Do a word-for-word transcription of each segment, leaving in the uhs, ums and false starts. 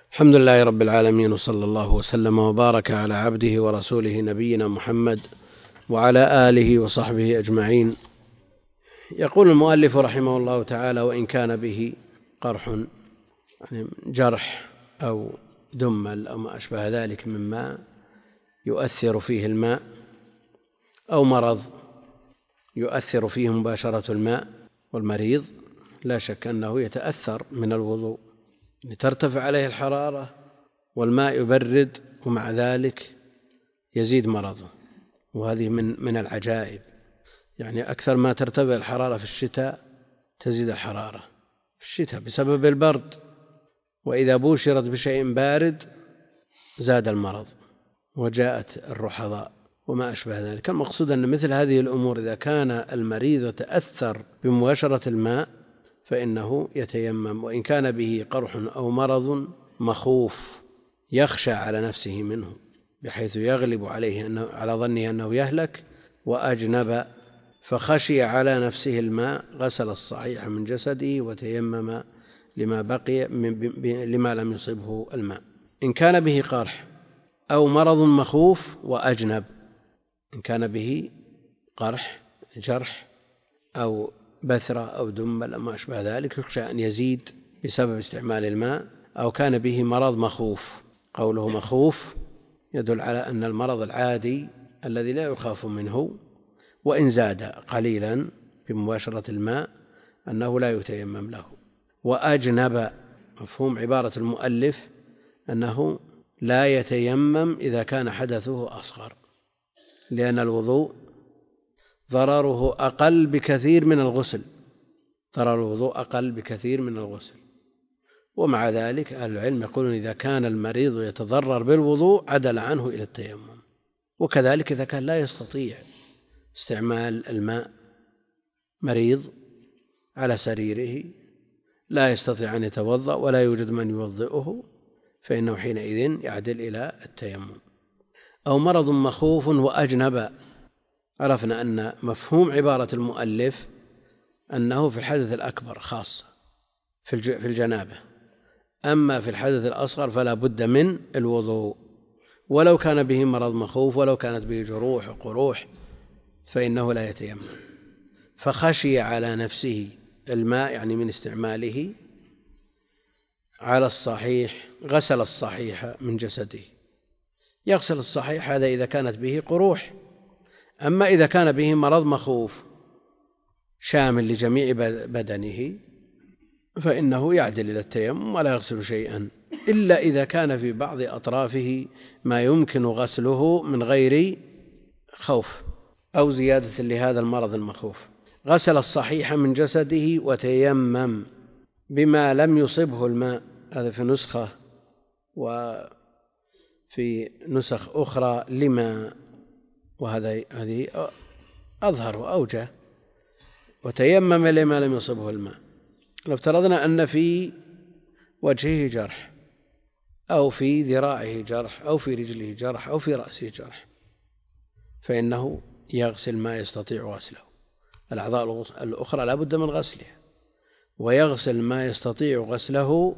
الحمد لله رب العالمين، وصلى الله وسلم وبارك على عبده ورسوله نبينا محمد وعلى آله وصحبه أجمعين. يقول المؤلف رحمه الله تعالى: وإن كان به قرح، يعني جرح أو دمل أو ما أشبه ذلك مما يؤثر فيه الماء، أو مرض يؤثر فيه مباشرة الماء، والمريض لا شك أنه يتأثر من الوضوء لترتفع عليه الحرارة والماء يبرد، ومع ذلك يزيد مرضه. وهذه من من العجائب، يعني أكثر ما ترتفع الحرارة في الشتاء تزيد الحرارة في الشتاء بسبب البرد، وإذا بوشرت بشيء بارد زاد المرض وجاءت الرحضاء وما أشبه ذلك. المقصود أن مثل هذه الأمور إذا كان المريض يتأثر بمباشرة الماء فإنه يتيمم، وإن كان به قرح أو مرض مخوف يخشى على نفسه منه بحيث يغلب عليه أنه على ظنه أنه يهلك، وأجنب فخشي على نفسه الماء، غسل الصحيح من جسده وتيمم لما بقي لما لم يصبه الماء. إن كان به قرح أو مرض مخوف وأجنب، إن كان به قرح جرح أو بثرة أو دمل أو ما أشبه ذلك يخشى أن يزيد بسبب استعمال الماء، أو كان به مرض مخوف. قوله مخوف يدل على أن المرض العادي الذي لا يخاف منه وإن زاد قليلا بمباشرة الماء أنه لا يتيمم له. وأجنب مفهوم عبارة المؤلف أنه لا يتيمم إذا كان حدثه أصغر، لأن الوضوء ضرره أقل بكثير من الغسل ضرر الوضوء أقل بكثير من الغسل. ومع ذلك أهل العلم يقولون إذا كان المريض يتضرر بالوضوء عدل عنه إلى التيمم. وكذلك إذا كان لا يستطيع استعمال الماء، مريض على سريره لا يستطيع أن يتوضأ ولا يوجد من يوضئه، فإنه حينئذ يعدل إلى التيمم. أو مرض مخوف وأجنب، عرفنا أن مفهوم عبارة المؤلف أنه في الحدث الأكبر خاصة في الجنابة، أما في الحدث الأصغر فلا بد من الوضوء، ولو كان به مرض مخوف ولو كانت به جروح وقروح فإنه لا يتيمم. فخشي على نفسه الماء يعني من استعماله على الصحيح غسل الصحيح من جسده. يغسل الصحيح هذا إذا كانت به قروح، أما إذا كان به مرض مخوف شامل لجميع بدنه فإنه يعدل إلى التيمم ولا يغسل شيئا، إلا إذا كان في بعض أطرافه ما يمكن غسله من غير خوف أو زيادة لهذا المرض المخوف. غسل الصحيح من جسده وتيمم بما لم يصبه الماء، هذا في نسخة، وفي نسخ أخرى لما، وهذا هذه أظهر وأوجه. وتيمم لما لم يصبه الماء. لو افترضنا أن في وجهه جرح أو في ذراعه جرح أو في رجله جرح أو في رأسه جرح، فإنه يغسل ما يستطيع غسله. الأعضاء الأخرى لا بد من غسلها، ويغسل ما يستطيع غسله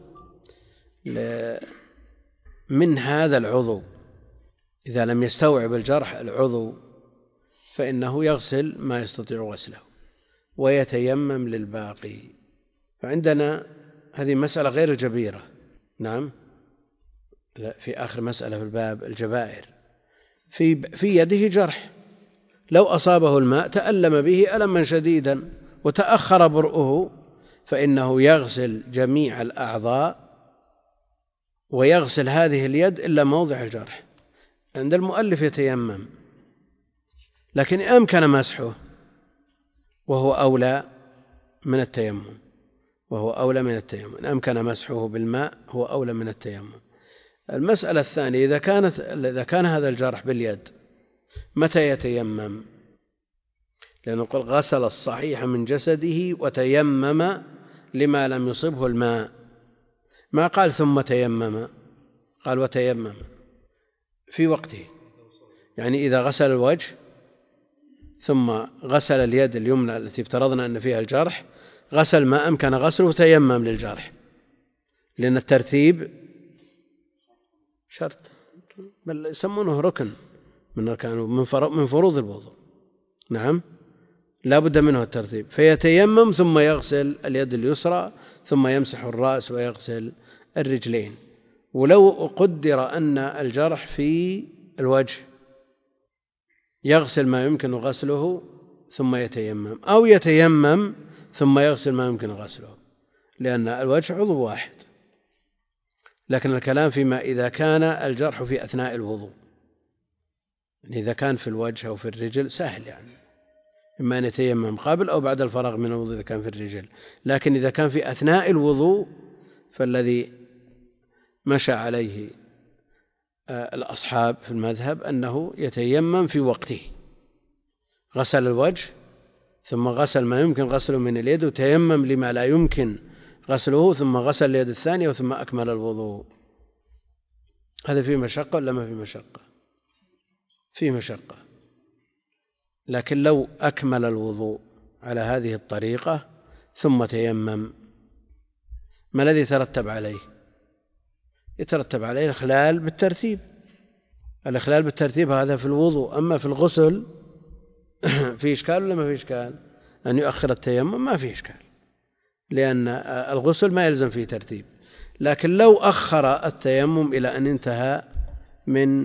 من هذا العضو. إذا لم يستوعب الجرح العضو فإنه يغسل ما يستطيع غسله ويتيمم للباقي. فعندنا هذه مسألة غير الجبيرة. نعم، في آخر مسألة في الباب الجبائر، في في يده جرح، لو أصابه الماء تألم به ألما شديدا وتأخر برؤه، فإنه يغسل جميع الأعضاء ويغسل هذه اليد إلا موضع الجرح. عند المؤلف يتيمم، لكن أمكن مسحه وهو أولى من التيمم وهو أولى من التيمم إن أمكن مسحه بالماء هو أولى من التيمم. المسألة الثانية، إذا كانت إذا كان هذا الجرح باليد متى يتيمم؟ لأنه قال غسل الصحيح من جسده وتيمم لما لم يصبه الماء، ما قال ثم تيمم، قال وتيمم في وقته. يعني إذا غسل الوجه ثم غسل اليد اليمنى التي افترضنا أن فيها الجرح، غسل ما أمكن غسله وتيمم للجرح، لأن الترتيب شرط، بل يسمونه ركن من أركان من فروض الوضوء. نعم، لا بد منه الترتيب. فيتيمم ثم يغسل اليد اليسرى ثم يمسح الرأس ويغسل الرجلين. ولو قدر أن الجرح في الوجه يغسل ما يمكن غسله ثم يتيمم، أو يتيمم ثم يغسل ما يمكن غسله، لأن الوجه عضو واحد. لكن الكلام فيما إذا كان الجرح في أثناء الوضوء، يعني إذا كان في الوجه أو في الرجل سهل، يعني إما أن يتيمم قبل أو بعد الفراغ من الوضوء إذا كان في الرجل. لكن إذا كان في أثناء الوضوء فالذي مشى عليه الأصحاب في المذهب أنه يتيمم في وقته، غسل الوجه ثم غسل ما يمكن غسله من اليد وتيمم لما لا يمكن غسله ثم غسل اليد الثانية ثم أكمل الوضوء. هذا فيه مشقة ولا ما فيه مشقة؟ فيه مشقة. لكن لو أكمل الوضوء على هذه الطريقة ثم تيمم، ما الذي يترتب عليه؟ يترتب عليه الإخلال بالترتيب. الإخلال بالترتيب هذا في الوضوء. أما في الغسل في إشكال ولا ما في إشكال؟ أن يؤخر التيمم ما في إشكال، لأن الغسل ما يلزم فيه ترتيب. لكن لو أخر التيمم إلى أن انتهى من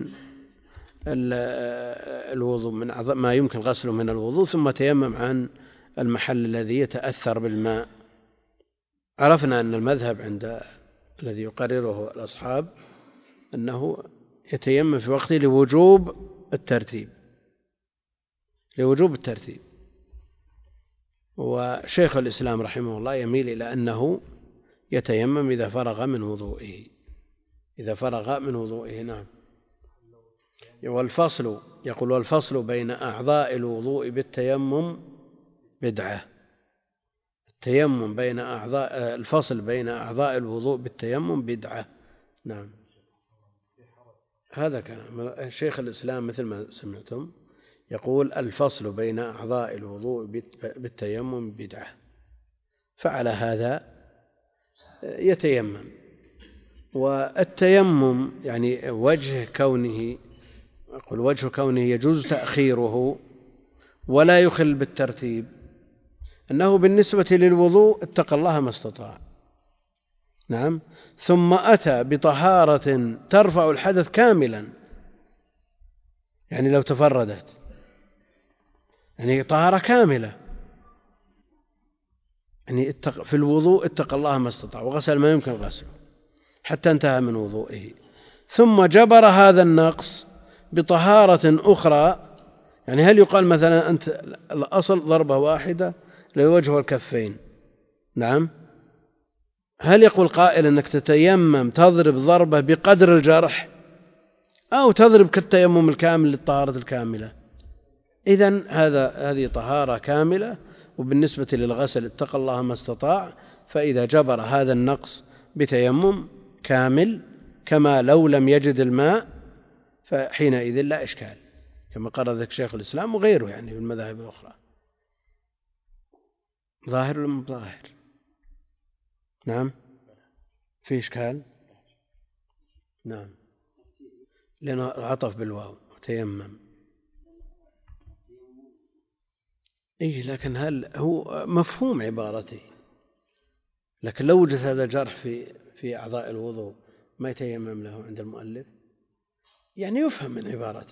الوضوء، من ما يمكن غسله من الوضوء، ثم تيمم عن المحل الذي يتأثر بالماء، عرفنا أن المذهب عند الذي يقرره الأصحاب أنه يتيمم في وقته لوجوب الترتيب، لوجوب الترتيب. وشيخ الإسلام رحمه الله يميل إلى أنه يتيمم إذا فرغ من وضوئه، إذا فرغ من وضوئه. نعم. والفصل يقول والفصل بين أعضاء الوضوء بالتيمم بدعة. التيمم بين أعضاء الفصل بين أعضاء الوضوء بالتيمم بدعة. نعم، هذا كلام شيخ الإسلام مثل ما سمعتم، يقول الفصل بين أعضاء الوضوء بالتيمم بدعة، فعلى هذا يتيمم. والتيمم يعني وجه كونه، أقول وجه كونه يجوز تأخيره ولا يخل بالترتيب، أنه بالنسبة للوضوء اتقى الله ما استطاع. نعم. ثم أتى بطهارة ترفع الحدث كاملا، يعني لو تفردت يعني طهارة كاملة، يعني في الوضوء اتقى الله ما استطاع وغسل ما يمكن غسله حتى انتهى من وضوئه، ثم جبر هذا النقص بطهارة أخرى. يعني هل يقال مثلا أنت الأصل ضربة واحدة للوجه والكفين؟ نعم. هل يقول قائل أنك تتيمم تضرب ضربة بقدر الجرح أو تضرب كالتيمم الكامل للطهارة الكاملة؟ إذن هذا هذه طهارة كاملة، وبالنسبة للغسل اتقى الله ما استطاع. فإذا جبر هذا النقص بتيمم كامل كما لو لم يجد الماء فحينئذ لا إشكال، كما قرر ذلك شيخ الإسلام وغيره يعني في المذاهب الأخرى. ظاهر ولا مو ظاهر؟ نعم، في إشكال. نعم، لأنه عطف بالواو تيمم. إيه، لكن هل هو مفهوم عبارته؟ لكن لو وجد هذا الجرح في في أعضاء الوضوء ما يتيمم له عند المؤلف، يعني يفهم من عبارته.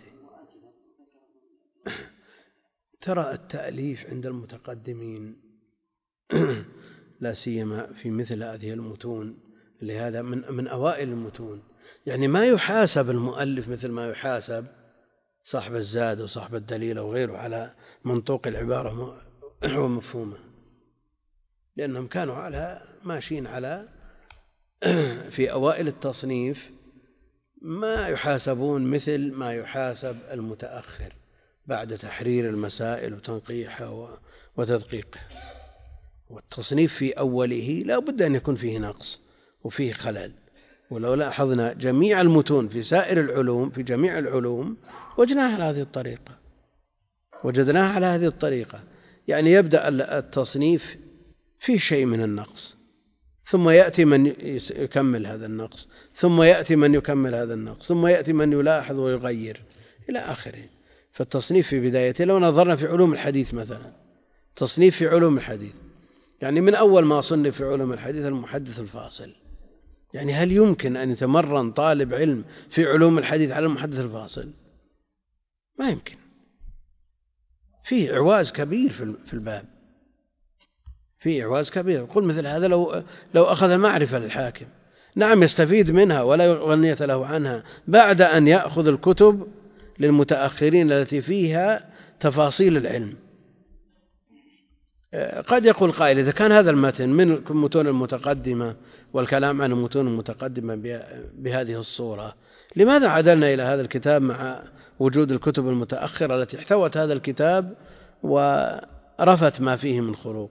ترى التأليف عند المتقدمين لا سيما في مثل هذه المتون، لهذا من من أوائل المتون، يعني ما يحاسب المؤلف مثل ما يحاسب صاحب الزاد وصاحب الدليل وغيره على منطوق العبارة ومفهومه، لأنهم كانوا على ماشيين على في أوائل التصنيف ما يحاسبون مثل ما يحاسب المتأخر بعد تحرير المسائل وتنقيحها وتدقيقها. والتصنيف في أوله لا بد أن يكون فيه نقص وفيه خلل. ولو لاحظنا جميع المتون في سائر العلوم في جميع العلوم وجدناها على هذه الطريقة وجدناها على هذه الطريقة يعني يبدأ التصنيف فيه شيء من النقص، ثم يأتي من يكمل هذا النقص، ثم يأتي من يكمل هذا النقص، ثم يأتي من يلاحظ ويغير إلى آخره. فالتصنيف في بدايته، لو نظرنا في علوم الحديث مثلا، تصنيف في علوم الحديث، يعني من أول ما صنف في علوم الحديث المحدث الفاصل، يعني هل يمكن أن يتمرن طالب علم في علوم الحديث على المحدث الفاصل؟ ما يمكن، فيه إعواز كبير في الباب، فيه إعواز كبير. قل مثل هذا لو لو أخذ المعرفة للحاكم، نعم يستفيد منها ولا غنية له عنها، بعد أن يأخذ الكتب للمتأخرين التي فيها تفاصيل العلم. قد يقول قائل إذا كان هذا المتن من المتون المتقدمة والكلام عن المتون المتقدمة بهذه الصورة، لماذا عدلنا إلى هذا الكتاب مع وجود الكتب المتأخرة التي احتوت هذا الكتاب ورفت ما فيه من خروق؟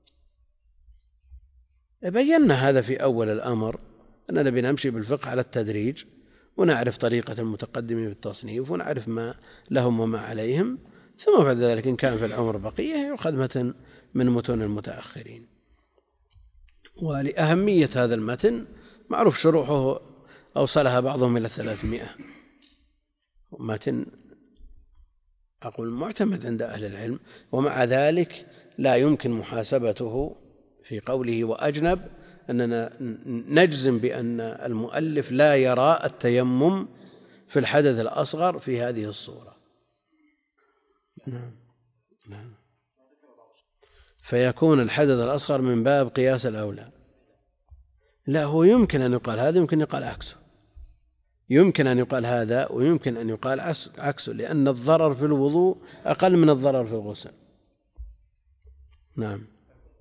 بينا هذا في أول الأمر، أننا بنمشي بالفقه على التدريج، ونعرف طريقة المتقدمين في التصنيف، ونعرف ما لهم وما عليهم، ثم بعد ذلك إن كان في العمر بقية يؤخذ متن من متون المتأخرين. ولأهمية هذا المتن معروف شروحه أوصلها بعضهم إلى ثلاثمائة، متن أقول معتمد عند أهل العلم، ومع ذلك لا يمكن محاسبته في قوله وأجنب، أننا نجزم بأن المؤلف لا يرى التيمم في الحدث الأصغر في هذه الصورة. نعم. نعم. فيكون الحدث الأصغر من باب قياس الأولى. لا، هو يمكن أن يقال هذا، يمكن أن يقال عكسه، يمكن أن يقال هذا ويمكن أن يقال عكسه، لأن الضرر في الوضوء أقل من الضرر في الغسل. نعم.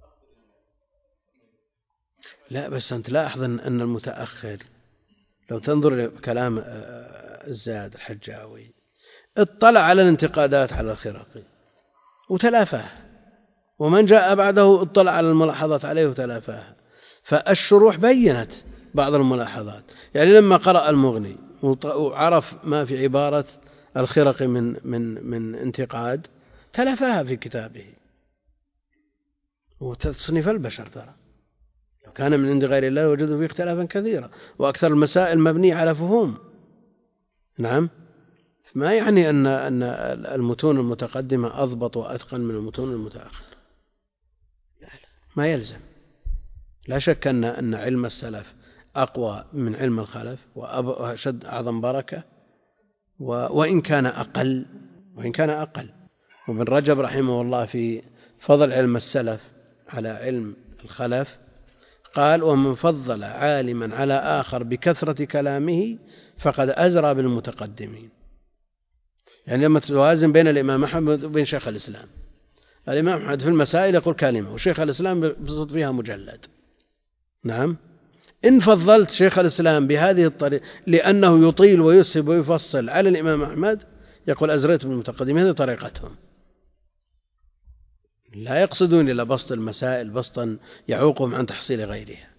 لا، بس أنت لاحظ أن المتأخر لو تنظر لكلام الزاد الحجاوي اطلع على الانتقادات على الخرقي وتلافاه، ومن جاء بعده اطلع على الملاحظات عليه وتلافاها. فالشروح بينت بعض الملاحظات، يعني لما قرأ المغني وعرف ما في عبارة الخرقي من من من انتقاد تلافاها في كتابه. وتصنيف البشر ترى لو كان من عند غير الله وجدوا فيه اختلافا كثيرا، وأكثر المسائل مبنية على فهوم. نعم. ما يعني أن أن المتون المتقدمة أضبط وأتقن من المتون المتأخرة، لا لا، ما يلزم. لا شك أن أن علم السلف أقوى من علم الخلف وأشد أعظم بركة، وإن كان أقل وإن كان أقل. وابن رجب رحمه الله في فضل علم السلف على علم الخلف قال: ومن فضل عالما على آخر بكثرة كلامه فقد أزرى بالمتقدمين. يعني لما توازن بين الإمام أحمد وبين شيخ الإسلام، الإمام أحمد في المسائل يقول كلمة، وشيخ الإسلام بصوت فيها مجلد. نعم. إن فضلت شيخ الإسلام بهذه الطريقة لأنه يطيل ويسهب ويفصل على الإمام أحمد، يقول أزريت بالمتقدمين، هذه طريقتهم، لا يقصدون إلى بسط المسائل بسطا يعوقهم عن تحصيل غيرها.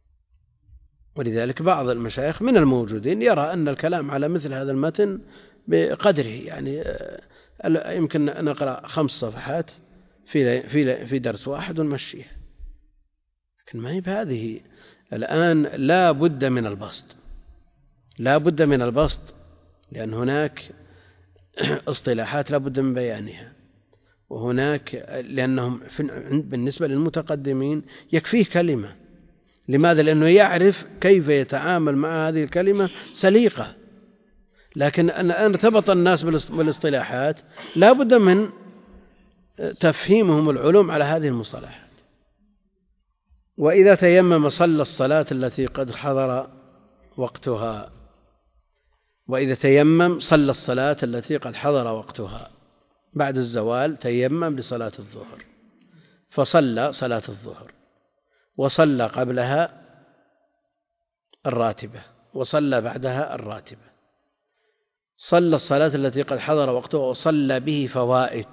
ولذلك بعض المشايخ من الموجودين يرى أن الكلام على مثل هذا المتن بقدره، يعني يمكن نقرأ خمس صفحات في في في درس واحد ونمشيها، لكن ما هي بهذه. الآن لا بد من البسط، لا بد من البسط، لأن هناك اصطلاحات لا بد من بيانها، وهناك لأنهم بالنسبة للمتقدمين يكفيه كلمة. لماذا؟ لأنه يعرف كيف يتعامل مع هذه الكلمة سليقة. لكن أن ارتبط الناس بالاصطلاحات لا بد من تفهيمهم العلوم على هذه المصطلحات. وإذا تيمم صلى الصلاة التي قد حضر وقتها، وإذا تيمم صلى الصلاة التي قد حضر وقتها بعد الزوال، تيمم لصلاة الظهر فصلى صلاة الظهر، وصلى قبلها الراتبة، وصلى بعدها الراتبة. صلى الصلاة التي قد حضر وقتها وصلى به فوائت،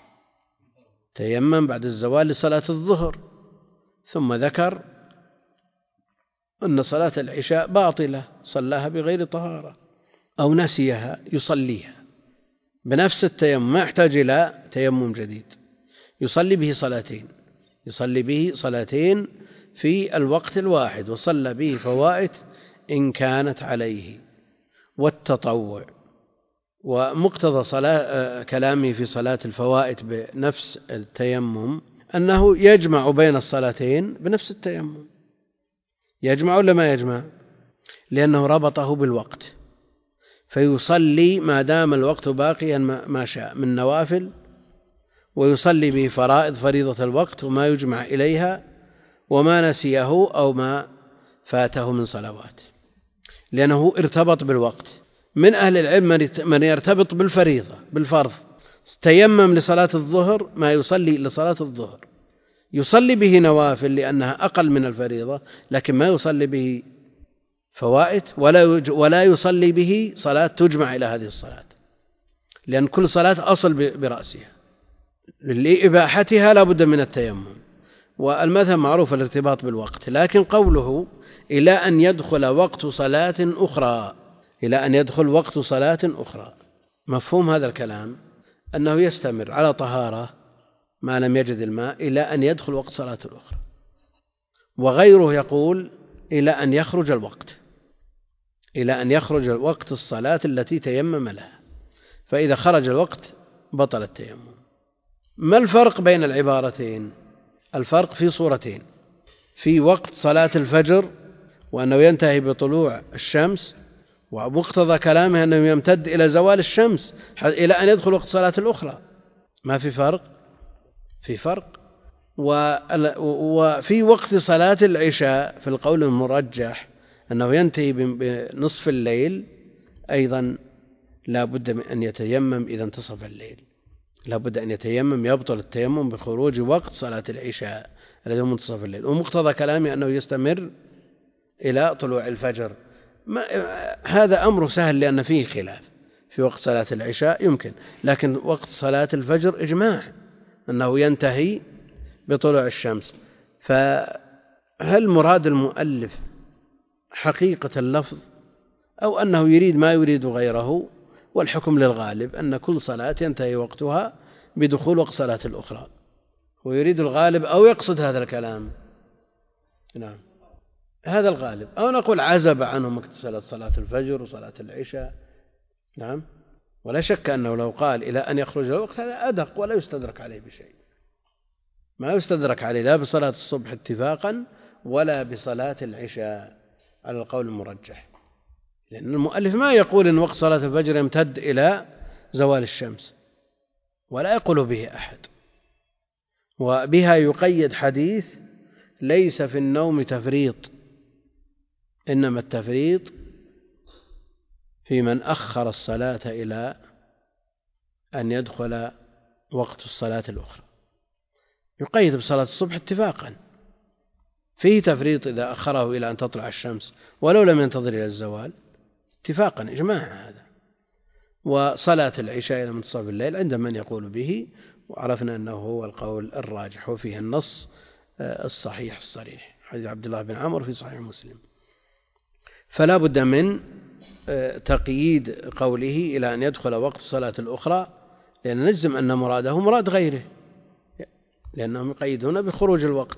تيمم بعد الزوال لصلاة الظهر، ثم ذكر أن صلاة العشاء باطلة صلاها بغير طهارة أو نسيها يصليها بنفس التيمم، ما يحتاج إلى تيمم جديد، يصلي به صلاتين، يصلي به صلاتين في الوقت الواحد، وصلى به فوائت إن كانت عليه. والتطوع، ومقتضى صلاة كلامه في صلاة الفوائت بنفس التيمم أنه يجمع بين الصلاتين بنفس التيمم. يجمع ولا ما يجمع؟ لأنه ربطه بالوقت، فيصلي ما دام الوقت باقيا ما شاء من نوافل، ويصلي به فرائض فريضة الوقت وما يجمع إليها، وما نسيه أو ما فاته من صلوات، لأنه ارتبط بالوقت. من أهل العلم من يرتبط بالفريضة بالفرض، تيمم لصلاة الظهر ما يصلي لصلاة الظهر، يصلي به نوافل لأنها أقل من الفريضة، لكن ما يصلي به فوائت، ولا ولا يصلي به صلاة تجمع إلى هذه الصلاة، لأن كل صلاة أصل برأسها، لإباحتها لا بد من التيمم. والمذهب معروف الارتباط بالوقت. لكن قوله إلى أن يدخل وقت صلاة أخرى، إلى أن يدخل وقت صلاة أخرى، مفهوم هذا الكلام أنه يستمر على طهارة ما لم يجد الماء إلى أن يدخل وقت صلاة أخرى. وغيره يقول إلى أن يخرج الوقت، إلى أن يخرج وقت الصلاة التي تيمم لها، فإذا خرج الوقت بطل التيمم. ما الفرق بين العبارتين؟ الفرق في صورتين: في وقت صلاة الفجر وأنه ينتهي بطلوع الشمس، ومقتضى كلامه أنه يمتد إلى زوال الشمس إلى أن يدخل وقت صلاة الأخرى. ما في فرق؟ في فرق. وفي وقت صلاة العشاء في القول المرجح أنه ينتهي بنصف الليل، أيضا لا بد من أن يتيمم إذا انتصف الليل، لا بد أن يتيمم، يبطل التيمم بخروج وقت صلاة العشاء الذي هو منتصف الليل. ومقتضى كلامه أنه يستمر إلى طلوع الفجر. ما هذا أمر سهل لأن فيه خلاف. في وقت صلاة العشاء يمكن، لكن وقت صلاة الفجر إجماع أنه ينتهي بطلوع الشمس. فهل مراد المؤلف حقيقة اللفظ أو أنه يريد ما يريد غيره؟ والحكم للغالب أن كل صلاة ينتهي وقتها بدخول وقت صلاة الأخرى، ويريد الغالب أو يقصد هذا الكلام. نعم، هذا الغالب. أو نقول عزب عنهم اكتسلت صلاة الفجر وصلاة العشاء. نعم، ولا شك أنه لو قال إلى أن يخرج الوقت هذا أدق ولا يستدرك عليه بشيء، ما يستدرك عليه لا بصلاة الصبح اتفاقا ولا بصلاة العشاء على القول المرجح، لأن المؤلف ما يقول إن وقت صلاة الفجر يمتد إلى زوال الشمس، ولا يقول به أحد. وبها يقيد حديث ليس في النوم تفريط، إنما التفريط في من أخر الصلاة إلى أن يدخل وقت الصلاة الأخرى. يقيد بصلاة الصبح اتفاقا، فيه تفريط إذا أخره إلى أن تطلع الشمس ولو لم ينتظر إلى الزوال اتفاقا، إجماع هذا. وصلاة العشاء إلى منتصف الليل عند من يقول به، وعرفنا أنه هو القول الراجح وفيه النص الصحيح الصريح، حديث عبد الله بن عمرو في صحيح مسلم. فلا بد من تقييد قوله إلى أن يدخل وقت الصلاة الأخرى، لأن نجزم أن مراده مراد غيره، لأنهم يقيدون بخروج الوقت.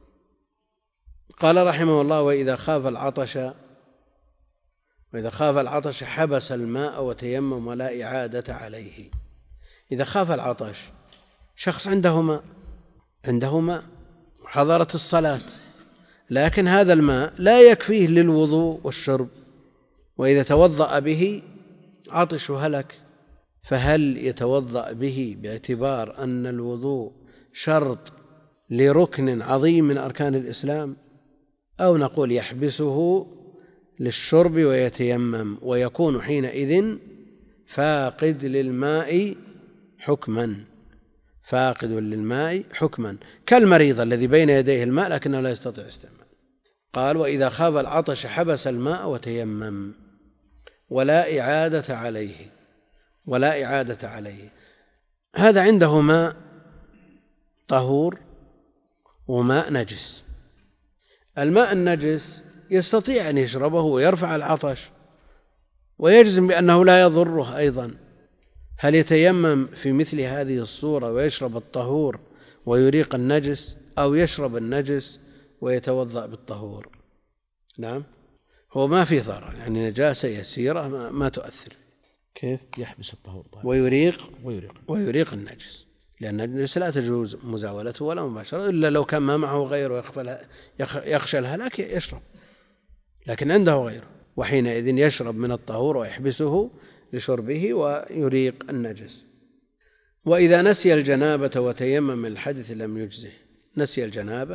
قال رحمه الله: وإذا خاف العطش وإذا خاف العطش حبس الماء وتيمم ولا إعادة عليه. إذا خاف العطش، شخص عنده ماء عنده ماء حضرت الصلاة، لكن هذا الماء لا يكفيه للوضوء والشرب، وإذا توضأ به عطش هلك، فهل يتوضأ به باعتبار أن الوضوء شرط لركن عظيم من أركان الإسلام، أو نقول يحبسه للشرب ويتيمم ويكون حينئذ فاقد للماء حكما فاقد للماء حكما كالمريض الذي بين يديه الماء لكنه لا يستطيع استعماله. قال: وإذا خاف العطش حبس الماء وتيمم ولا إعادة عليه ولا إعادة عليه. هذا عنده ماء طهور وماء نجس. الماء النجس يستطيع أن يشربه ويرفع العطش ويجزم بأنه لا يضره أيضا. هل يتيمم في مثل هذه الصورة ويشرب الطهور ويريق النجس، أو يشرب النجس ويتوضأ بالطهور. نعم، هو ما في ضرر، يعني نجاسة يسيرة ما, ما تؤثر. كيف يحبس الطهور؟ طيب. ويريق ويريق ويريق النجس، لأن النجس لا تجوز مزاولته ولا مباشرة، إلا لو كان ما معه غيره يخشى الهلاك يشرب، لكن عنده غيره، وحينئذ يشرب من الطهور ويحبسه لشربه ويريق النجس. وإذا نسي الجنابة وتيمم الحدث لم يجزه. نسي الجنابة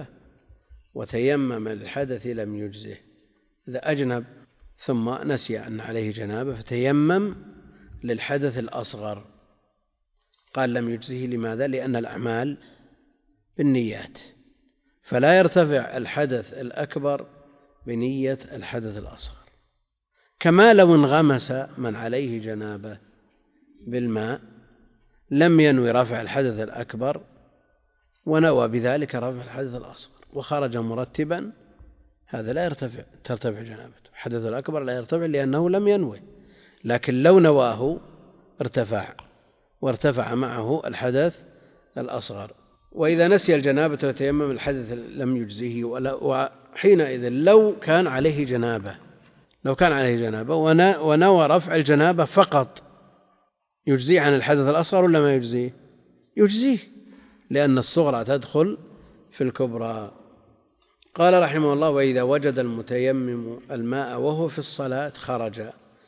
وتيمم الحدث لم يجزه، إذا أجنب ثم نسي أن عليه جنابة فتيمم للحدث الأصغر قال لم يجزه. لماذا؟ لأن الأعمال بالنيات، فلا يرتفع الحدث الأكبر بنية الحدث الأصغر. كما لو انغمس من عليه جنابة بالماء لم ينوي رفع الحدث الأكبر ونوى بذلك رفع الحدث الأصغر وخرج مرتبا، هذا لا يرتفع ترتفع جنابته. الحدث الأكبر لا يرتفع لأنه لم ينوي، لكن لو نواه ارتفع وارتفع معه الحدث الأصغر. وإذا نسي الجنابة وتيمم الحدث لم يجزه. وحينئذ لو كان عليه جنابة لو كان عليه جنابة ونوى رفع الجنابة فقط يجزيه عن الحدث الأصغر ولا ما يجزيه؟ يجزيه، لأن الصغرى تدخل في الكبرى. قال رحمه الله: وإذا وجد المتيمم الماء وهو في الصلاة خرج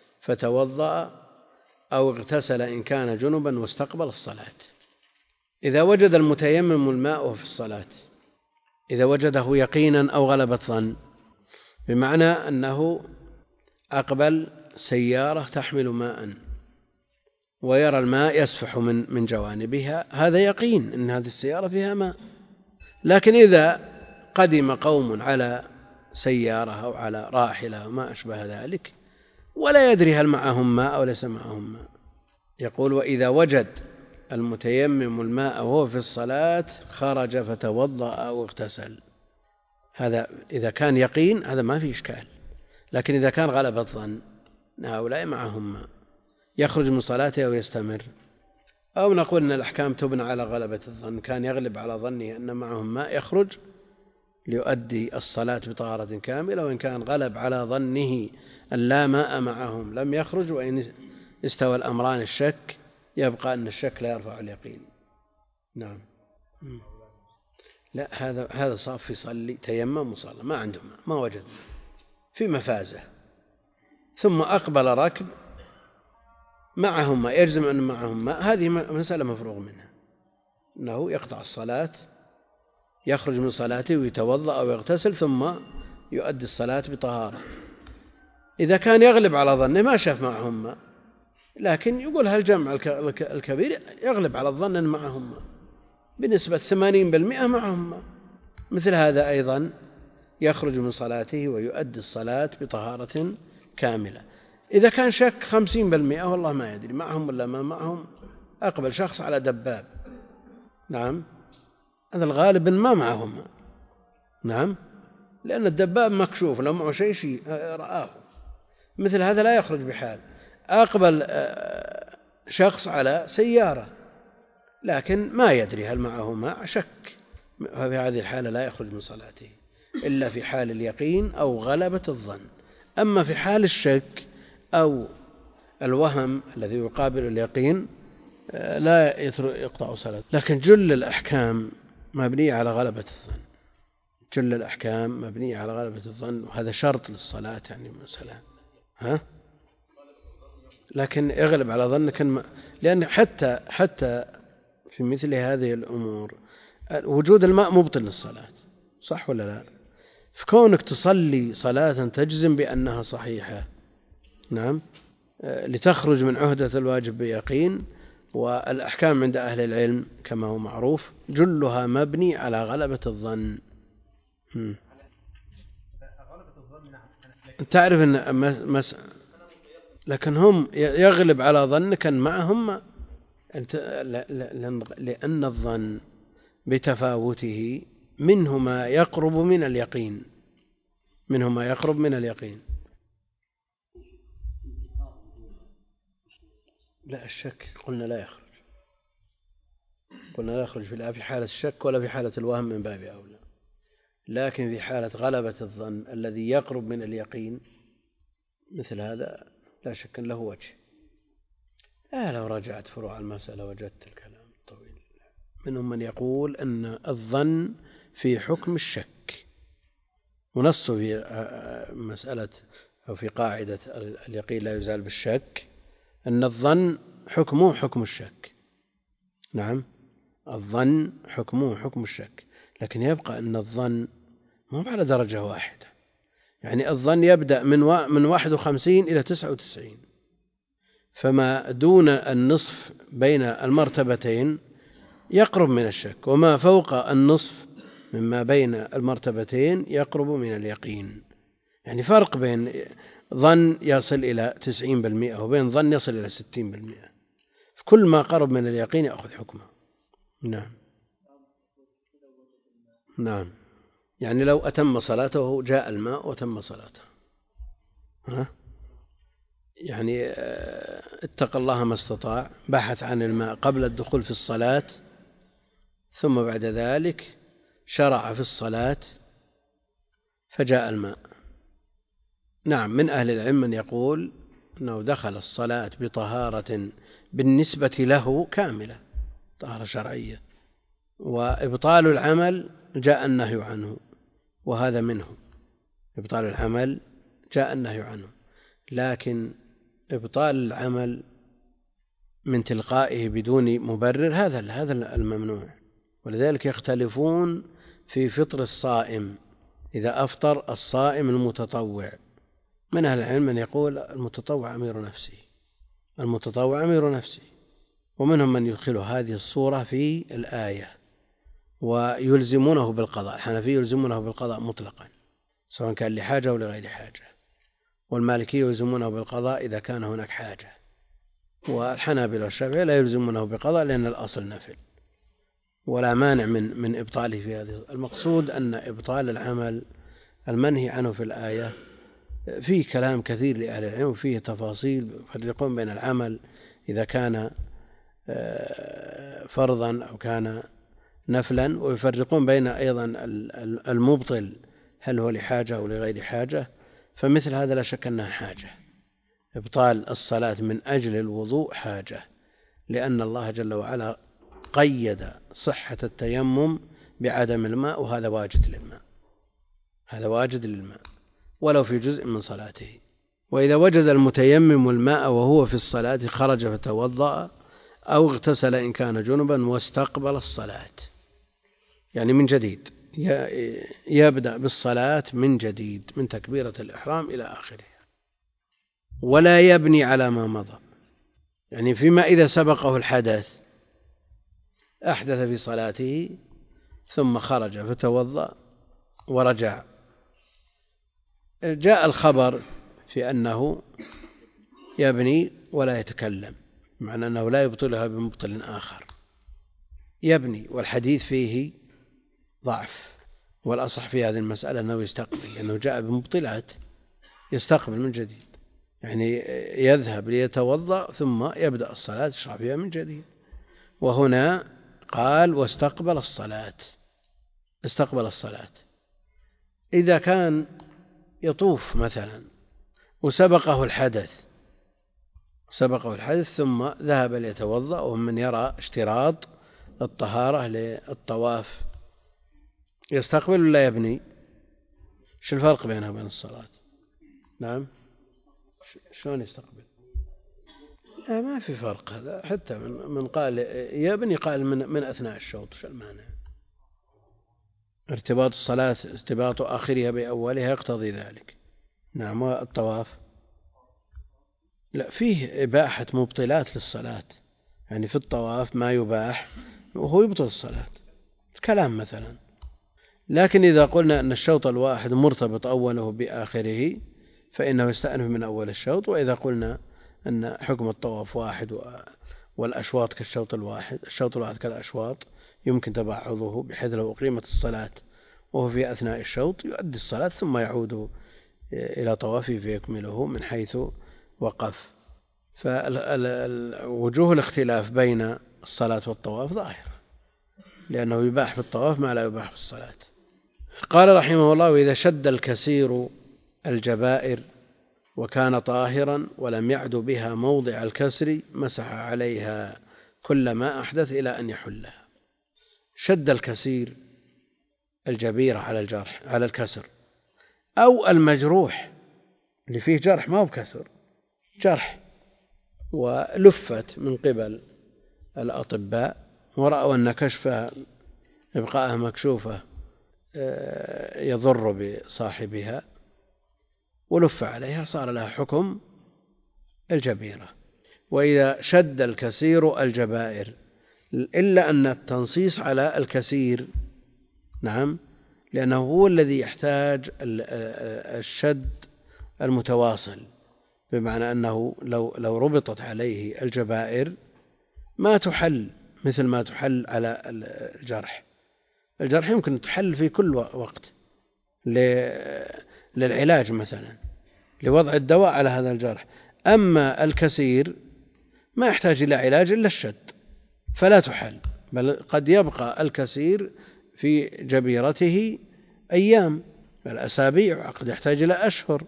فتوضأ أو اغتسل إن كان جنبا واستقبل الصلاة. إذا وجد المتيمم الماء وهو في الصلاة، إذا وجده يقينا أو غلبة ظن، بمعنى أنه أقبل سيارة تحمل ماء ويرى الماء يسفح من من جوانبها، هذا يقين أن هذه السيارة فيها ماء. لكن إذا قدم قوم على سيارة أو على راحلة وما أشبه ذلك ولا يدري هل معهم ماء أو ليس معهم ماء، يقول: وإذا وجد المتيمم الماء وهو في الصلاة خرج فتوضأ أو اغتسل. هذا إذا كان يقين هذا ما فيه إشكال. لكن إذا كان غلبة ظن هؤلاء معهم ماء يخرج من صلاته أو يستمر، أو نقول أن الأحكام تبنى على غلبة الظن، كان يغلب على ظنه أن معهم ماء يخرج ليؤدي الصلاة بطهارة كاملة، وإن كان غلب على ظنه أن لا ماء معهم لم يخرج. وإن استوى الأمران الشك يبقى أن الشك لا يرفع اليقين. نعم. لا، هذا هذا صاف يصلي تيمم وصلى ما عنده ماء، ما وجد في مفازة، ثم أقبل ركب معهم ماء، يجزم أن معهم ماء، هذه مسألة مفروغ منها، أنه يقطع الصلاة يخرج من صلاته ويتوضأ أو يغتسل ثم يؤدي الصلاة بطهارة. إذا كان يغلب على ظنه ما شاف معهم ماء، لكن يقول هالجمع الكبير يغلب على الظن أن معهم ماء بنسبة ثمانين بالمئة معهم ماء، مثل هذا أيضا يخرج من صلاته ويؤدي الصلاة بطهارة كاملة. إذا كان شك خمسين بالمئة والله ما يدري معهم ولا ما معهم، أقبل شخص على دباب، نعم، هذا الغالب ما معهم، نعم، لأن الدباب مكشوف لو معه شيء شيء رآه، مثل هذا لا يخرج بحال. أقبل شخص على سيارة لكن ما يدري هل معه ماء، شك، في هذه الحالة لا يخرج من صلاته إلا في حال اليقين أو غلبة الظن. أما في حال الشك أو الوهم الذي يقابل اليقين لا يقطع صلاة. لكن جل الأحكام مبنية على غلبة الظن، جل الأحكام مبنية على غلبة الظن، وهذا شرط للصلاة يعني مثلا، ها؟ لكن يغلب على ظنك الم... لأن حتى حتى في مثل هذه الأمور وجود الماء مبطل للصلاة، صح ولا لا؟ فكونك تصلي صلاة تجزم بأنها صحيحة، نعم، لتخرج من عهدة الواجب بيقين. والأحكام عند أهل العلم كما هو معروف جلها مبني على غلبة الظن. تعرف أن مس... لكن هم يغلب على ظنك أن معهم أنت... لأن الظن بتفاوته منه ما يقرب من اليقين، منه ما يقرب من اليقين. لا، الشك قلنا لا يخرج، قلنا لا يخرج لا في حالة الشك ولا في حالة الوهم من باب أولى، لكن في حالة غلبة الظن الذي يقرب من اليقين مثل هذا لا شك له وجه. آه لو رجعت فروع المسألة وجدت الكلام الطويل. منهم من يقول أن الظن في حكم الشك، ونص في مسألة أو في قاعدة اليقين لا يزال بالشك أن الظن حكمه حكم الشك. نعم، الظن حكمه حكم الشك، لكن يبقى أن الظن ما على درجة واحدة. يعني الظن يبدأ من من واحد وخمسين إلى تسعة وتسعين، فما دون النصف بين المرتبتين يقرب من الشك، وما فوق النصف مما بين المرتبتين يقرب من اليقين. يعني فرق بين ظن يصل إلى تسعين بالمئة وبين ظن يصل إلى ستين بالمئة. كل ما قرب من اليقين يأخذ حكمه. نعم نعم. يعني لو أتم صلاته جاء الماء وتم صلاته، ها؟ يعني اتقى الله ما استطاع، بحث عن الماء قبل الدخول في الصلاة، ثم بعد ذلك شرع في الصلاة فجاء الماء. نعم، من أهل العلم من يقول أنه دخل الصلاة بطهارة بالنسبة له كاملة، طهارة شرعية، وإبطال العمل جاء النهي عنه، وهذا منه. إبطال العمل جاء النهي عنه، لكن إبطال العمل من تلقائه بدون مبرر هذا هذا الممنوع. ولذلك يختلفون في فطر الصائم إذا أفطر الصائم المتطوع. من أهل العلم من يقول المتطوع أمير نفسه، المتطوع أمير نفسه، ومنهم من يدخل هذه الصورة في الآية ويلزمونه بالقضاء. الحنفية يلزمونه بالقضاء مطلقا سواء كان لحاجة أو لغير حاجة، والمالكية يلزمونه بالقضاء إذا كان هناك حاجة، والحنابلة والشافعية لا يلزمونه بالقضاء لأن الأصل نفل، ولا مانع من من إبطاله في هذه. المقصود أن إبطال العمل المنهي عنه في الآية فيه كلام كثير لأهل العلم، وفيه تفاصيل يفرقون بين العمل إذا كان فرضا أو كان نفلا، ويفرقون بين أيضا المبطل هل هو لحاجة أو لغير حاجة. فمثل هذا لا شك أنها حاجة. إبطال الصلاة من أجل الوضوء حاجة، لأن الله جل وعلا قيد صحة التيمم بعدم الماء، وهذا واجد للماء، هذا واجد للماء ولو في جزء من صلاته. وإذا وجد المتيمم الماء وهو في الصلاة خرج فتوضأ أو اغتسل إن كان جنبا واستقبل الصلاة، يعني من جديد يبدأ بالصلاة من جديد من تكبيرة الإحرام إلى آخره، ولا يبني على ما مضى. يعني فيما إذا سبقه الحدث أحدث في صلاته ثم خرج فتوضأ ورجع، جاء الخبر في أنه يبني ولا يتكلم، معنى أنه لا يبطلها بمبطل آخر، يبني، والحديث فيه ضعف، والأصح في هذه المسألة أنه يستقبل، لأنه جاء بمبطلات، يستقبل من جديد، يعني يذهب ليتوضأ ثم يبدأ الصلاة يشرع فيها من جديد. وهنا قال واستقبل الصلاة، استقبل الصلاة. إذا كان يطوف مثلا وسبقه الحدث سبقه الحدث ثم ذهب ليتوضأ، ومن يرى اشتراط الطهارة للطواف، يستقبل ولا يبني؟ شو الفرق بينه وبين الصلاة؟ نعم، شلون يستقبل؟ لا ما في فرق هذا، حتى من, من قال يبني قال من, من أثناء الشوط، شو المعنى؟ ارتباط الصلاة ارتباط آخرها بأولها يقتضي ذلك. نعم. والطواف لا، فيه إباحة مبطلات للصلاة، يعني في الطواف ما يباح وهو يبطل الصلاة، الكلام مثلا. لكن إذا قلنا أن الشوط الواحد مرتبط أوله بآخره فإنه يستأنف من أول الشوط. وإذا قلنا أن حكم الطواف واحد والأشواط كالشوط الواحد، الشوط الواحد كالأشواط يمكن تبعضه، بحيث لو أقيمت الصلاة وهو في أثناء الشوط يؤدي الصلاة ثم يعود إلى طوافه فيكمله من حيث وقف. فوجوه الاختلاف بين الصلاة والطواف ظاهرة، لأنه يباح في الطواف ما لا يباح في الصلاة. قال رحمه الله: وإذا شد الكثير الجبائر وكان طاهرا ولم يعد بها موضع الكسر مسح عليها كل ما أحدث إلى أن يحلها. شد الكثير الجبيرة على الجرح على الكسر، أو المجروح اللي فيه جرح ما هو بكسر، جرح ولفت من قبل الأطباء ورأوا أن كشفها إبقاءها مكشوفة يضر بصاحبها ولف عليها، صار لها حكم الجبيرة. وإذا شد الكثير الجبائر، إلا أن التنصيص على الكثير، نعم، لأنه هو الذي يحتاج الشد المتواصل، بمعنى أنه لو لو ربطت عليه الجبائر ما تحل مثل ما تحل على الجرح. الجرح يمكن تحل في كل وقت للعلاج مثلا، لوضع الدواء على هذا الجرح. أما الكثير ما يحتاج إلى علاج إلا الشد، فلا تحل، بل قد يبقى الكثير في جبيرته أيام بل أسابيع، قد يحتاج إلى أشهر.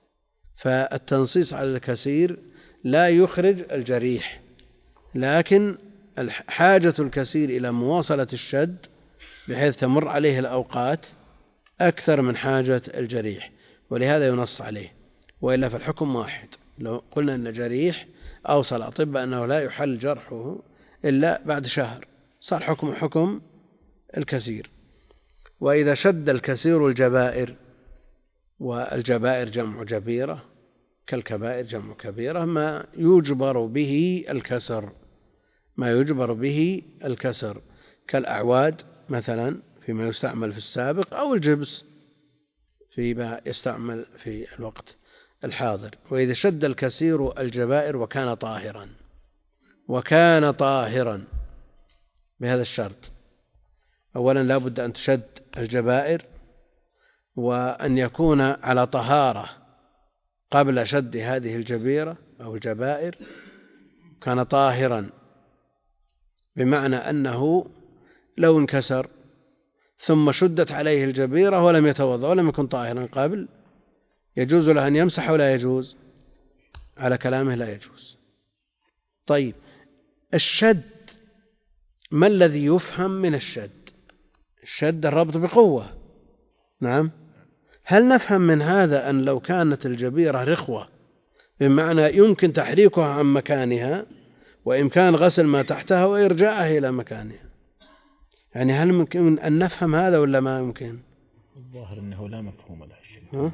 فالتنصيص على الكثير لا يخرج الجريح، لكن حاجة الكثير إلى مواصلة الشد بحيث تمر عليه الأوقات أكثر من حاجة الجريح، ولهذا ينص عليه. وإلا فالحكم واحد. لو قلنا أن جريح أوصى الأطباء أنه لا يحل جرحه إلا بعد شهر، صار حكم حكم الكثير. وإذا شد الكثير الجبائر، والجبائر جمع جبيرة، كالكبائر جمع كبيرة، ما يجبر به الكسر، ما يجبر به الكسر كالأعواد مثلا فيما يستعمل في السابق، أو الجبس فيما يستعمل في الوقت الحاضر. وإذا شد الكثير الجبائر وكان طاهرا، وكان طاهرا بهذا الشرط: أولا لا بد أن تشد الجبائر، وأن يكون على طهارة قبل شد هذه الجبيرة أو الجبائر. كان طاهرا بمعنى أنه لو انكسر ثم شدت عليه الجبيرة ولم يتوضأ ولم يكن طاهرا قبل، يجوز له أن يمسح ولا يجوز؟ على كلامه لا يجوز. طيب، الشد ما الذي يفهم من الشد؟ الشد الربط بقوة، نعم. هل نفهم من هذا أن لو كانت الجبيرة رخوة بمعنى يمكن تحريكها عن مكانها وإمكان غسل ما تحتها وإرجاعها إلى مكانها؟ يعني هل ممكن أن نفهم هذا ولا ما يمكن؟ الظاهر أنه لا مفهوم له شيء. ها؟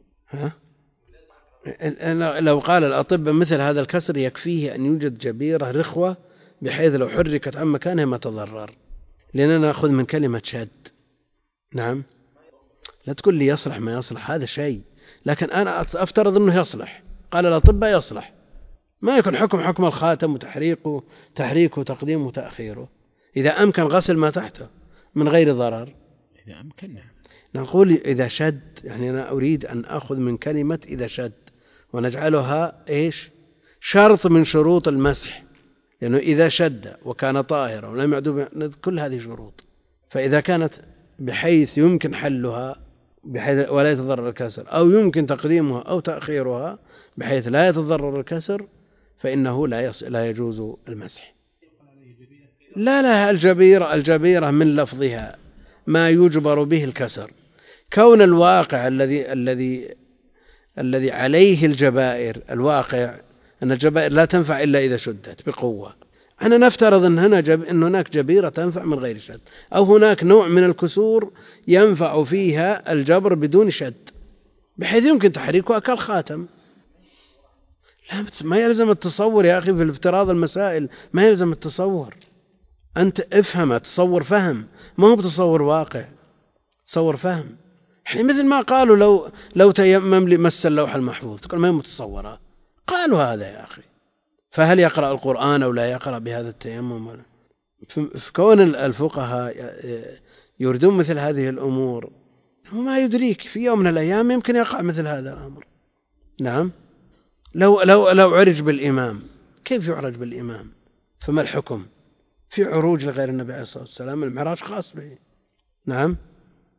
ها؟ لو قال الأطباء مثل هذا الكسر يكفيه أن يوجد جبيرة رخوة بحيث لو حركت عن مكانها ما تضرر، لأننا نأخذ من كلمة شد. نعم، لا تقول لي يصلح ما يصلح، هذا شيء، لكن أنا أفترض أنه يصلح. قال الأطباء يصلح، ما يكون حكم حكم الخاتم وتحريقه تحريكه وتقديمه وتأخيره إذا أمكن غسل ما تحته من غير ضرر. إذا أمكن نقول إذا شد، يعني أنا أريد أن أخذ من كلمة إذا شد ونجعلها إيش؟ شرط من شروط المسح، لأنه يعني إذا شد وكان طاهرا ولم يعدو، كل هذه شروط. فإذا كانت بحيث يمكن حلها بحيث ولا يتضرر الكسر، أو يمكن تقديمها أو تأخيرها بحيث لا يتضرر الكسر، فإنه لا لا يجوز المسح. لا لا الجبيرة الجبيرة من لفظها ما يجبر به الكسر، كون الواقع الذي الذي الذي عليه الجبائر، الواقع أن الجبائر لا تنفع إلا إذا شدت بقوة. أنا نفترض أن هنا جب أن هناك جبيرة تنفع من غير شد، أو هناك نوع من الكسور ينفع فيها الجبر بدون شد بحيث يمكن تحريكها كالخاتم. لا، ما يلزم التصور يا أخي في الافتراض المسائل، ما يلزم التصور. أنت افهم، تصور فهم، ما هو بتصور واقع، تصور فهم. يعني مثل ما قالوا لو لو تيمم لمس اللوح المحفوظ، تقول ما هي متصورة. قالوا هذا يا أخي، فهل يقرأ القرآن أو لا يقرأ بهذا التيمم؟ في كون الفقهاء يردون مثل هذه الأمور، هو ما يدريك في يوم من الأيام يمكن يقع مثل هذا الأمر. نعم، لو لو لو عرج بالإمام، كيف يعرج بالإمام؟ فما الحكم في عروج لغير النبي عليه الصلاة والسلام؟ المعراج خاص به. نعم،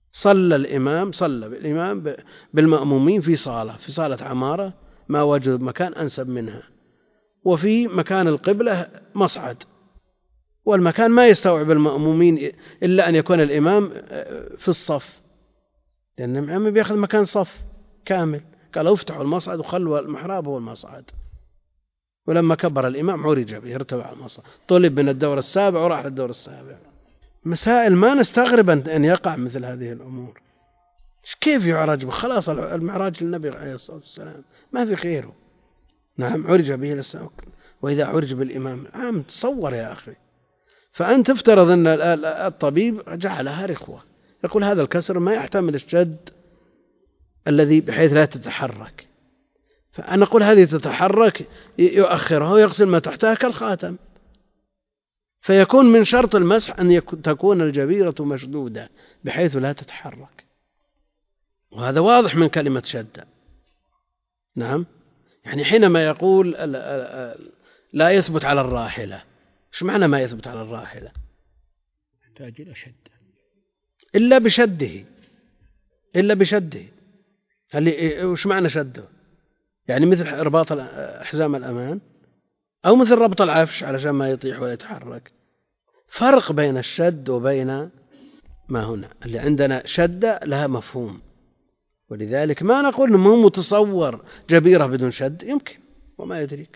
صلى الإمام صلى بالإمام بالمأمومين في صالة في صالة عمارة ما وجد مكان أنسب منها، وفي مكان القبلة مصعد، والمكان ما يستوعب المأمومين إلا أن يكون الإمام في الصف، لأن الإمام بيأخذ مكان صف كامل. قالوا افتحوا المصعد وخلوا المحراب هو المصعد. ولما كبر الإمام عرج به ارتفع المصعد، طلب من الدور السابع وراح للدور السابع. مسائل ما نستغرب أن يقع مثل هذه الأمور. كيف يعرج به؟ خلاص المعراج للنبي عليه الصلاة والسلام ما في غيره. نعم عرج به للسماء، وإذا عرج بالإمام عام تصور يا أخي. فأنت تفترض أن الطبيب جعلها رخوة، يقول هذا الكسر ما يحتمل الشد الذي بحيث لا تتحرك، فأنا أقول هذه تتحرك يؤخرها ويغسل ما تحتها كالخاتم. فيكون من شرط المسح أن تكون الجبيرة مشدودة بحيث لا تتحرك، وهذا واضح من كلمة شدة. نعم، يعني حينما يقول لا يثبت على الراحلة، إيش معنى ما يثبت على الراحلة؟ يحتاج إلى شد، إلا بشده إلا بشده هل وش معنى شده؟ يعني مثل رباط حزام الأمان أو مثل ربط العفش علشان ما يطيح ولا يتحرك. فرق بين الشد وبين ما هنا. اللي عندنا شدة لها مفهوم، ولذلك ما نقول إنه مو متصور جبيرة بدون شد، يمكن وما يدريك.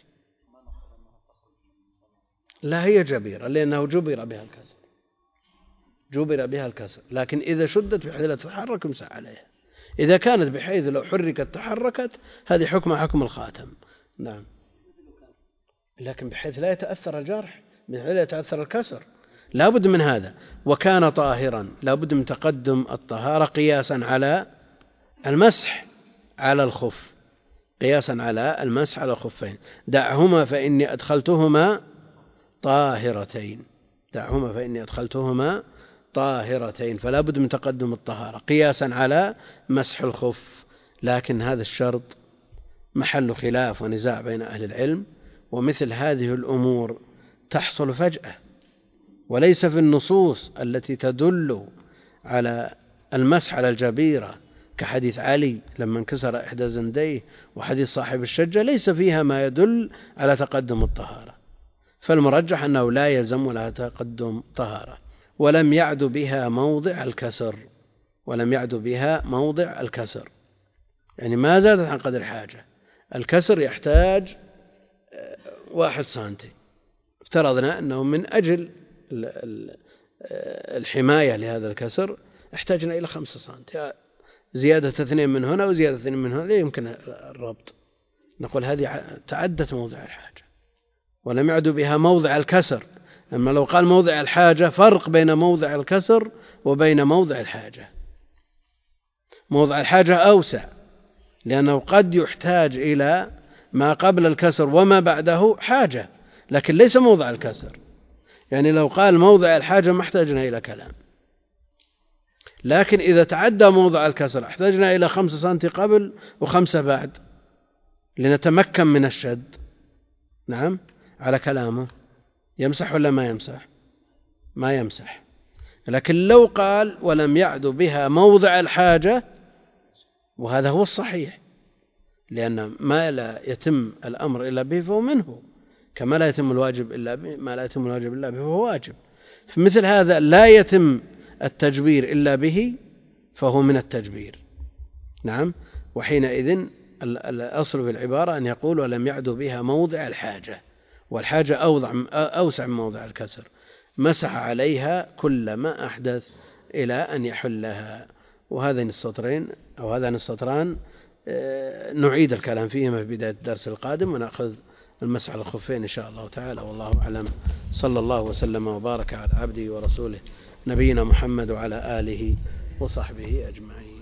لا هي جبيرة لأنه جبر بها الكسر جبر بها الكسر لكن إذا شدت بحيث لا تتحرك يمسح عليها. إذا كانت بحيث لو حركت تحركت هذه حكم حكم الخاتم. نعم، لكن بحيث لا يتأثر الجرح، بحيث لا يتأثر الكسر، لا بد من هذا. وكان طاهرا، لا بد من تقدم الطهارة قياسا على المسح على الخف، قياسا على المسح على الخفين. دعهما فإني أدخلتهما طاهرتين دعهما فإني أدخلتهما طاهرتين فلا بد من تقدم الطهارة قياسا على مسح الخف. لكن هذا الشرط محل خلاف ونزاع بين أهل العلم، ومثل هذه الأمور تحصل فجأة، وليس في النصوص التي تدل على المسح على الجبيرة كحديث علي لما انكسر إحدى زنديه وحديث صاحب الشجة ليس فيها ما يدل على تقدم الطهارة. فالمرجح أنه لا يلزم لها تقدم طهارة. ولم يعد بها موضع الكسر ولم يعد بها موضع الكسر يعني ما زادت عن قدر حاجة. الكسر يحتاج واحد سنتي، افترضنا أنه من أجل الحماية لهذا الكسر احتاجنا إلى خمسة سنتي، زيادة اثنين من هنا وزيادة اثنين من هنا لا يمكن الربط. نقول هذه تعدت موضع الحاجة ولم يعد بها موضع الكسر. أما لو قال موضع الحاجة فرق بين موضع الكسر وبين موضع الحاجة. موضع الحاجة أوسع لأنه قد يحتاج إلى ما قبل الكسر وما بعده حاجة، لكن ليس موضع الكسر. يعني لو قال موضع الحاجة ما احتاجنا إلى كلام، لكن إذا تعدى موضع الكسر احتاجنا إلى خمسة سنتي قبل وخمسة بعد لنتمكن من الشد. نعم، على كلامه يمسح ولا ما يمسح؟ ما يمسح. لكن لو قال ولم يعد بها موضع الحاجة، وهذا هو الصحيح، لأن ما لا يتم الأمر إلا به فهو منه، كما لا يتم الواجب إلا به ما لا يتم الواجب إلا به فهو واجب. فمثل هذا لا يتم التجبير إلا به فهو من التجبير. نعم، وحينئذ الأصل في العبارة أن يقول ولم يعد بها موضع الحاجة، والحاجة أوسع من موضع الكسر، مسح عليها كلما أحدث إلى أن يحلها. وهذين السطرين أو هذان السطران نعيد الكلام فيهما في بداية الدرس القادم، ونأخذ المسح على الخفين إن شاء الله تعالى. والله أعلم، صلى الله وسلم وبارك على عبده ورسوله نبينا محمد وعلى آله وصحبه أجمعين.